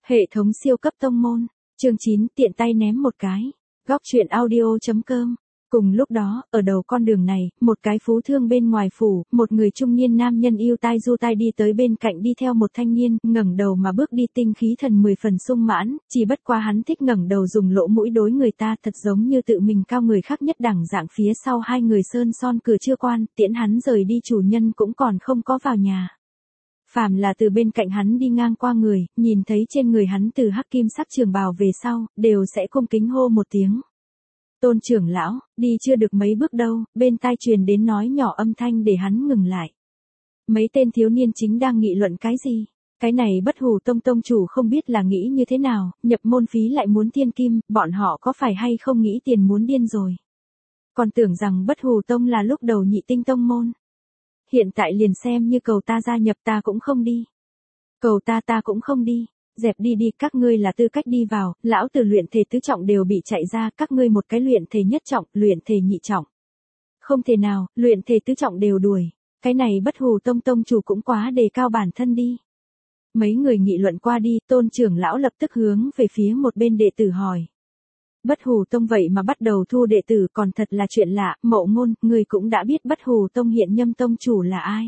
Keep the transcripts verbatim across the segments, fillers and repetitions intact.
Hệ thống siêu cấp tông môn. Chương chín, tiện tay ném một cái. Góc truyện audio chấm com. Cùng lúc đó, ở đầu con đường này, một cái phú thương bên ngoài phủ, một người trung niên nam nhân yêu tai du tai đi tới bên cạnh đi theo một thanh niên, ngẩng đầu mà bước đi tinh khí thần mười phần sung mãn, chỉ bất quá hắn thích ngẩng đầu dùng lỗ mũi đối người ta thật giống như tự mình cao người khác nhất đẳng dạng. Phía sau hai người sơn son cửa chưa quan, tiễn hắn rời đi chủ nhân cũng còn không có vào nhà. Phàm là từ bên cạnh hắn đi ngang qua người, nhìn thấy trên người hắn từ hắc kim sắc trường bào về sau, đều sẽ cung kính hô một tiếng. Tôn trưởng lão, đi chưa được mấy bước đâu, bên tai truyền đến nói nhỏ âm thanh để hắn ngừng lại. Mấy tên thiếu niên chính đang nghị luận cái gì? Cái này Bất Hù Tông tông chủ không biết là nghĩ như thế nào, nhập môn phí lại muốn thiên kim, bọn họ có phải hay không nghĩ tiền muốn điên rồi. Còn tưởng rằng Bất Hù Tông là lúc đầu nhị tinh tông môn. Hiện tại liền xem như cầu ta gia nhập ta cũng không đi. Cầu ta ta cũng không đi. Dẹp đi đi, các ngươi là tư cách đi vào, lão tử luyện thể tứ trọng đều bị chạy ra, các ngươi một cái luyện thể nhất trọng, luyện thể nhị trọng. Không thể nào, luyện thể tứ trọng đều đuổi. Cái này Bất Hù Tông tông chủ cũng quá đề cao bản thân đi. Mấy người nghị luận qua đi, Tôn trưởng lão lập tức hướng về phía một bên đệ tử hỏi. Bất Hù Tông vậy mà bắt đầu thu đệ tử còn thật là chuyện lạ, Mộ Ngôn, người cũng đã biết Bất Hù Tông hiện nhâm tông chủ là ai.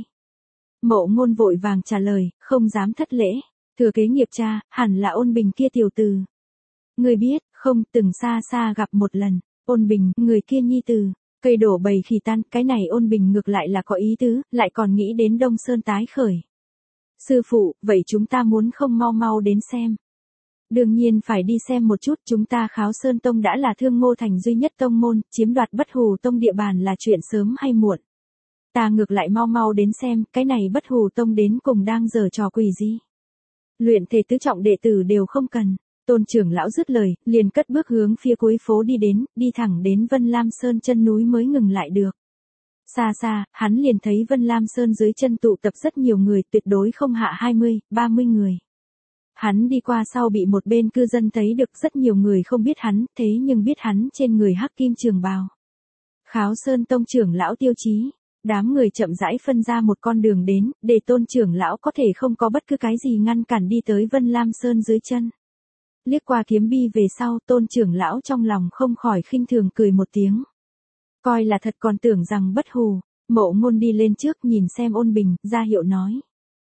Mộ Ngôn vội vàng trả lời, không dám thất lễ. Thừa kế nghiệp cha, hẳn là Ôn Bình kia tiểu tử. Người biết, không, từng xa xa gặp một lần. Ôn Bình, người kia nhi tử. Cây đổ bầy khỉ tan, cái này Ôn Bình ngược lại là có ý tứ, lại còn nghĩ đến Đông Sơn tái khởi. Sư phụ, vậy chúng ta muốn không mau mau đến xem. Đương nhiên phải đi xem một chút, chúng ta Kháo Sơn Tông đã là Thương Ngô Thành duy nhất tông môn, chiếm đoạt Bất Hù Tông địa bàn là chuyện sớm hay muộn. Ta ngược lại mau mau đến xem, cái này Bất Hù Tông đến cùng đang giở trò quỷ gì. Luyện thể tứ trọng đệ tử đều không cần. Tôn trưởng lão dứt lời, liền cất bước hướng phía cuối phố đi đến, đi thẳng đến Vân Lam Sơn chân núi mới ngừng lại được. Xa xa, hắn liền thấy Vân Lam Sơn dưới chân tụ tập rất nhiều người, tuyệt đối không hạ hai mươi, ba mươi người. Hắn đi qua sau bị một bên cư dân thấy được, rất nhiều người không biết hắn, thế nhưng biết hắn trên người hắc kim trường bào. Kháo Sơn Tông trưởng lão Tiêu Chí. Đám người chậm rãi phân ra một con đường đến, để Tôn trưởng lão có thể không có bất cứ cái gì ngăn cản đi tới Vân Lam Sơn dưới chân. Liếc qua kiếm bi về sau, Tôn trưởng lão trong lòng không khỏi khinh thường cười một tiếng. Coi là thật còn tưởng rằng Bất Hù. Mộ Ngôn đi lên trước nhìn xem Ôn Bình, ra hiệu nói.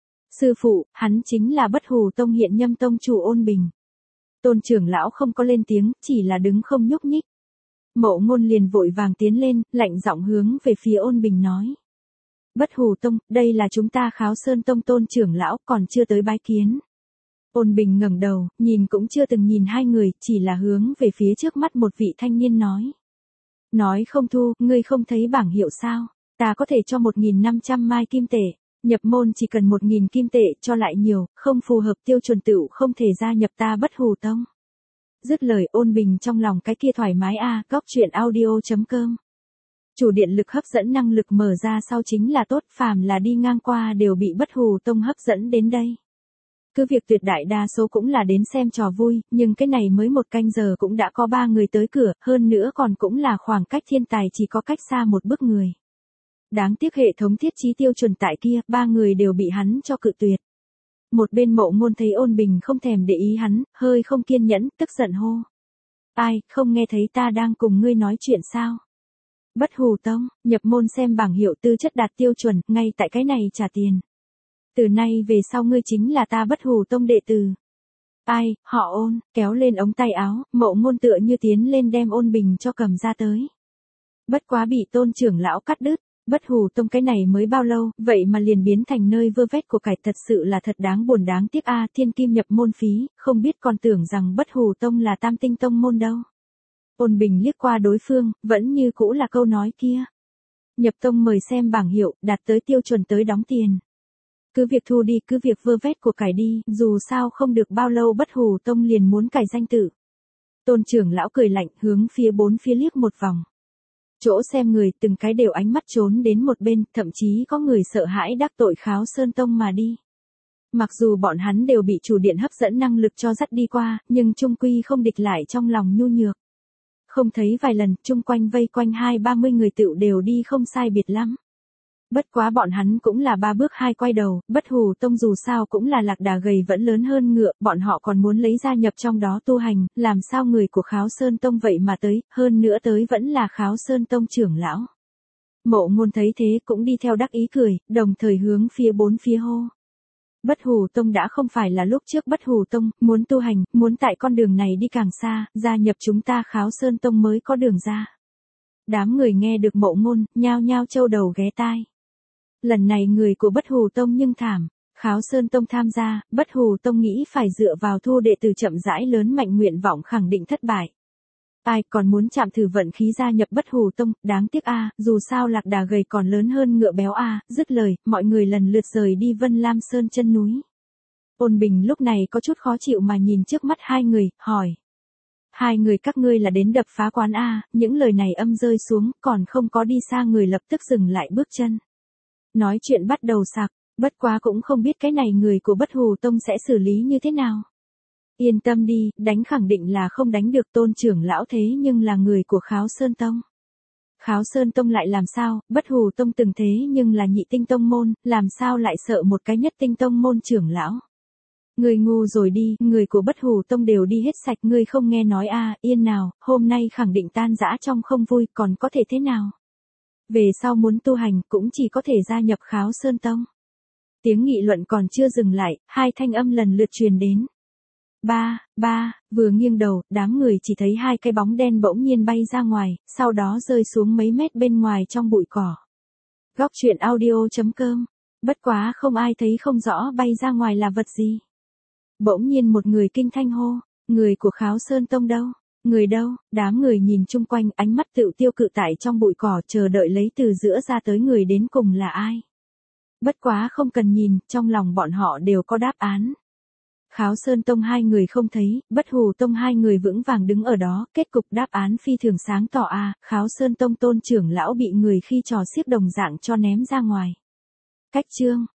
Sư phụ, hắn chính là Bất Hù Tông hiện nhâm tông chủ Ôn Bình. Tôn trưởng lão không có lên tiếng, chỉ là đứng không nhúc nhích. Mộ Ngôn liền vội vàng tiến lên, lạnh giọng hướng về phía Ôn Bình nói. Bất Hù Tông, đây là chúng ta Kháo Sơn Tông Tôn trưởng lão, còn chưa tới bái kiến. Ôn Bình ngẩng đầu, nhìn cũng chưa từng nhìn hai người, chỉ là hướng về phía trước mắt một vị thanh niên nói. Nói không thu, ngươi không thấy bảng hiệu sao, ta có thể cho một nghìn năm trăm mai kim tệ, nhập môn chỉ cần một nghìn kim tệ, cho lại nhiều, không phù hợp tiêu chuẩn tựu không thể gia nhập ta Bất Hù Tông. Dứt lời Ôn Bình trong lòng cái kia thoải mái a, à, góc truyện audio chấm com. Chủ điện lực hấp dẫn năng lực mở ra sau chính là tốt, phàm là đi ngang qua đều bị Bất Hù Tông hấp dẫn đến đây. Cứ việc tuyệt đại đa số cũng là đến xem trò vui, nhưng cái này mới một canh giờ cũng đã có ba người tới cửa, hơn nữa còn cũng là khoảng cách thiên tài chỉ có cách xa một bước người. Đáng tiếc hệ thống thiết trí tiêu chuẩn tại kia, ba người đều bị hắn cho cự tuyệt. Một bên Mộ Ngôn thấy Ôn Bình không thèm để ý hắn, hơi không kiên nhẫn, tức giận hô. Ai, không nghe thấy ta đang cùng ngươi nói chuyện sao? Bất Hù Tông, nhập môn xem bảng hiệu tư chất đạt tiêu chuẩn, ngay tại cái này trả tiền. Từ nay về sau ngươi chính là ta Bất Hù Tông đệ tử. Ai, họ Ôn, kéo lên ống tay áo, Mộ Ngôn tựa như tiến lên đem Ôn Bình cho cầm ra tới. Bất quá bị Tôn trưởng lão cắt đứt. Bất Hù Tông cái này mới bao lâu, vậy mà liền biến thành nơi vơ vét của cải, thật sự là thật đáng buồn đáng tiếc a, à, thiên kim nhập môn phí, không biết còn tưởng rằng Bất Hù Tông là tam tinh tông môn đâu. Ôn Bình liếc qua đối phương, vẫn như cũ là câu nói kia. Nhập tông mời xem bảng hiệu, đạt tới tiêu chuẩn tới đóng tiền. Cứ việc thu đi, cứ việc vơ vét của cải đi, dù sao không được bao lâu Bất Hù Tông liền muốn cải danh tự. Tôn trưởng lão cười lạnh, hướng phía bốn phía liếc một vòng. Chỗ xem người từng cái đều ánh mắt trốn đến một bên, thậm chí có người sợ hãi đắc tội Kháo Sơn Tông mà đi. Mặc dù bọn hắn đều bị chủ điện hấp dẫn năng lực cho dắt đi qua, nhưng chung quy không địch lại trong lòng nhu nhược. Không thấy vài lần, chung quanh vây quanh hai ba mươi người tựu đều đi không sai biệt lắm. Bất quá bọn hắn cũng là ba bước hai quay đầu, Bất Hù Tông dù sao cũng là lạc đà gầy vẫn lớn hơn ngựa, bọn họ còn muốn lấy gia nhập trong đó tu hành, làm sao người của Kháo Sơn Tông vậy mà tới, hơn nữa tới vẫn là Kháo Sơn Tông trưởng lão. Mộ Ngôn thấy thế cũng đi theo đắc ý cười, đồng thời hướng phía bốn phía hô. Bất Hù Tông đã không phải là lúc trước Bất Hù Tông, muốn tu hành, muốn tại con đường này đi càng xa, gia nhập chúng ta Kháo Sơn Tông mới có đường ra. Đám người nghe được Mộ Ngôn, nhao nhao châu đầu ghé tai. Lần này người của Bất Hù Tông nhưng thảm, Kháo Sơn Tông tham gia, Bất Hù Tông nghĩ phải dựa vào thu đệ tử chậm rãi lớn mạnh nguyện vọng khẳng định thất bại. Ai còn muốn chạm thử vận khí gia nhập Bất Hù Tông, đáng tiếc a, dù sao lạc đà gầy còn lớn hơn ngựa béo a, dứt lời, mọi người lần lượt rời đi Vân Lam Sơn chân núi. Ôn Bình lúc này có chút khó chịu mà nhìn trước mắt hai người, hỏi. Hai người các ngươi là đến đập phá quán a, những lời này âm rơi xuống, còn không có đi xa người lập tức dừng lại bước chân. Nói chuyện bắt đầu sặc, bất quá cũng không biết cái này người của Bất Hù Tông sẽ xử lý như thế nào. Yên tâm đi, đánh khẳng định là không đánh được Tôn trưởng lão thế nhưng là người của Kháo Sơn Tông. Kháo Sơn Tông lại làm sao, Bất Hù Tông từng thế nhưng là nhị tinh tông môn, làm sao lại sợ một cái nhất tinh tông môn trưởng lão. Người ngu rồi đi, người của Bất Hù Tông đều đi hết sạch, ngươi không nghe nói a, yên nào, hôm nay khẳng định tan rã trong không vui, còn có thể thế nào. Về sau muốn tu hành cũng chỉ có thể gia nhập Kháo Sơn Tông. Tiếng nghị luận còn chưa dừng lại, hai thanh âm lần lượt truyền đến. Ba, ba, vừa nghiêng đầu, đám người chỉ thấy hai cái bóng đen bỗng nhiên bay ra ngoài, sau đó rơi xuống mấy mét bên ngoài trong bụi cỏ. Góc truyện audio chấm com, bất quá không ai thấy không rõ bay ra ngoài là vật gì. Bỗng nhiên một người kinh thanh hô, người của Kháo Sơn Tông đâu? Người đâu? Đám người nhìn chung quanh, ánh mắt tựu tiêu cự tại trong bụi cỏ chờ đợi lấy từ giữa ra tới người đến cùng là ai. Bất quá không cần nhìn, trong lòng bọn họ đều có đáp án. Kháo Sơn Tông hai người không thấy, Bất Hù Tông hai người vững vàng đứng ở đó, kết cục đáp án phi thường sáng tỏ a, Kháo Sơn Tông Tôn trưởng lão bị người khi trò xiếc đồng dạng cho ném ra ngoài. Cách chương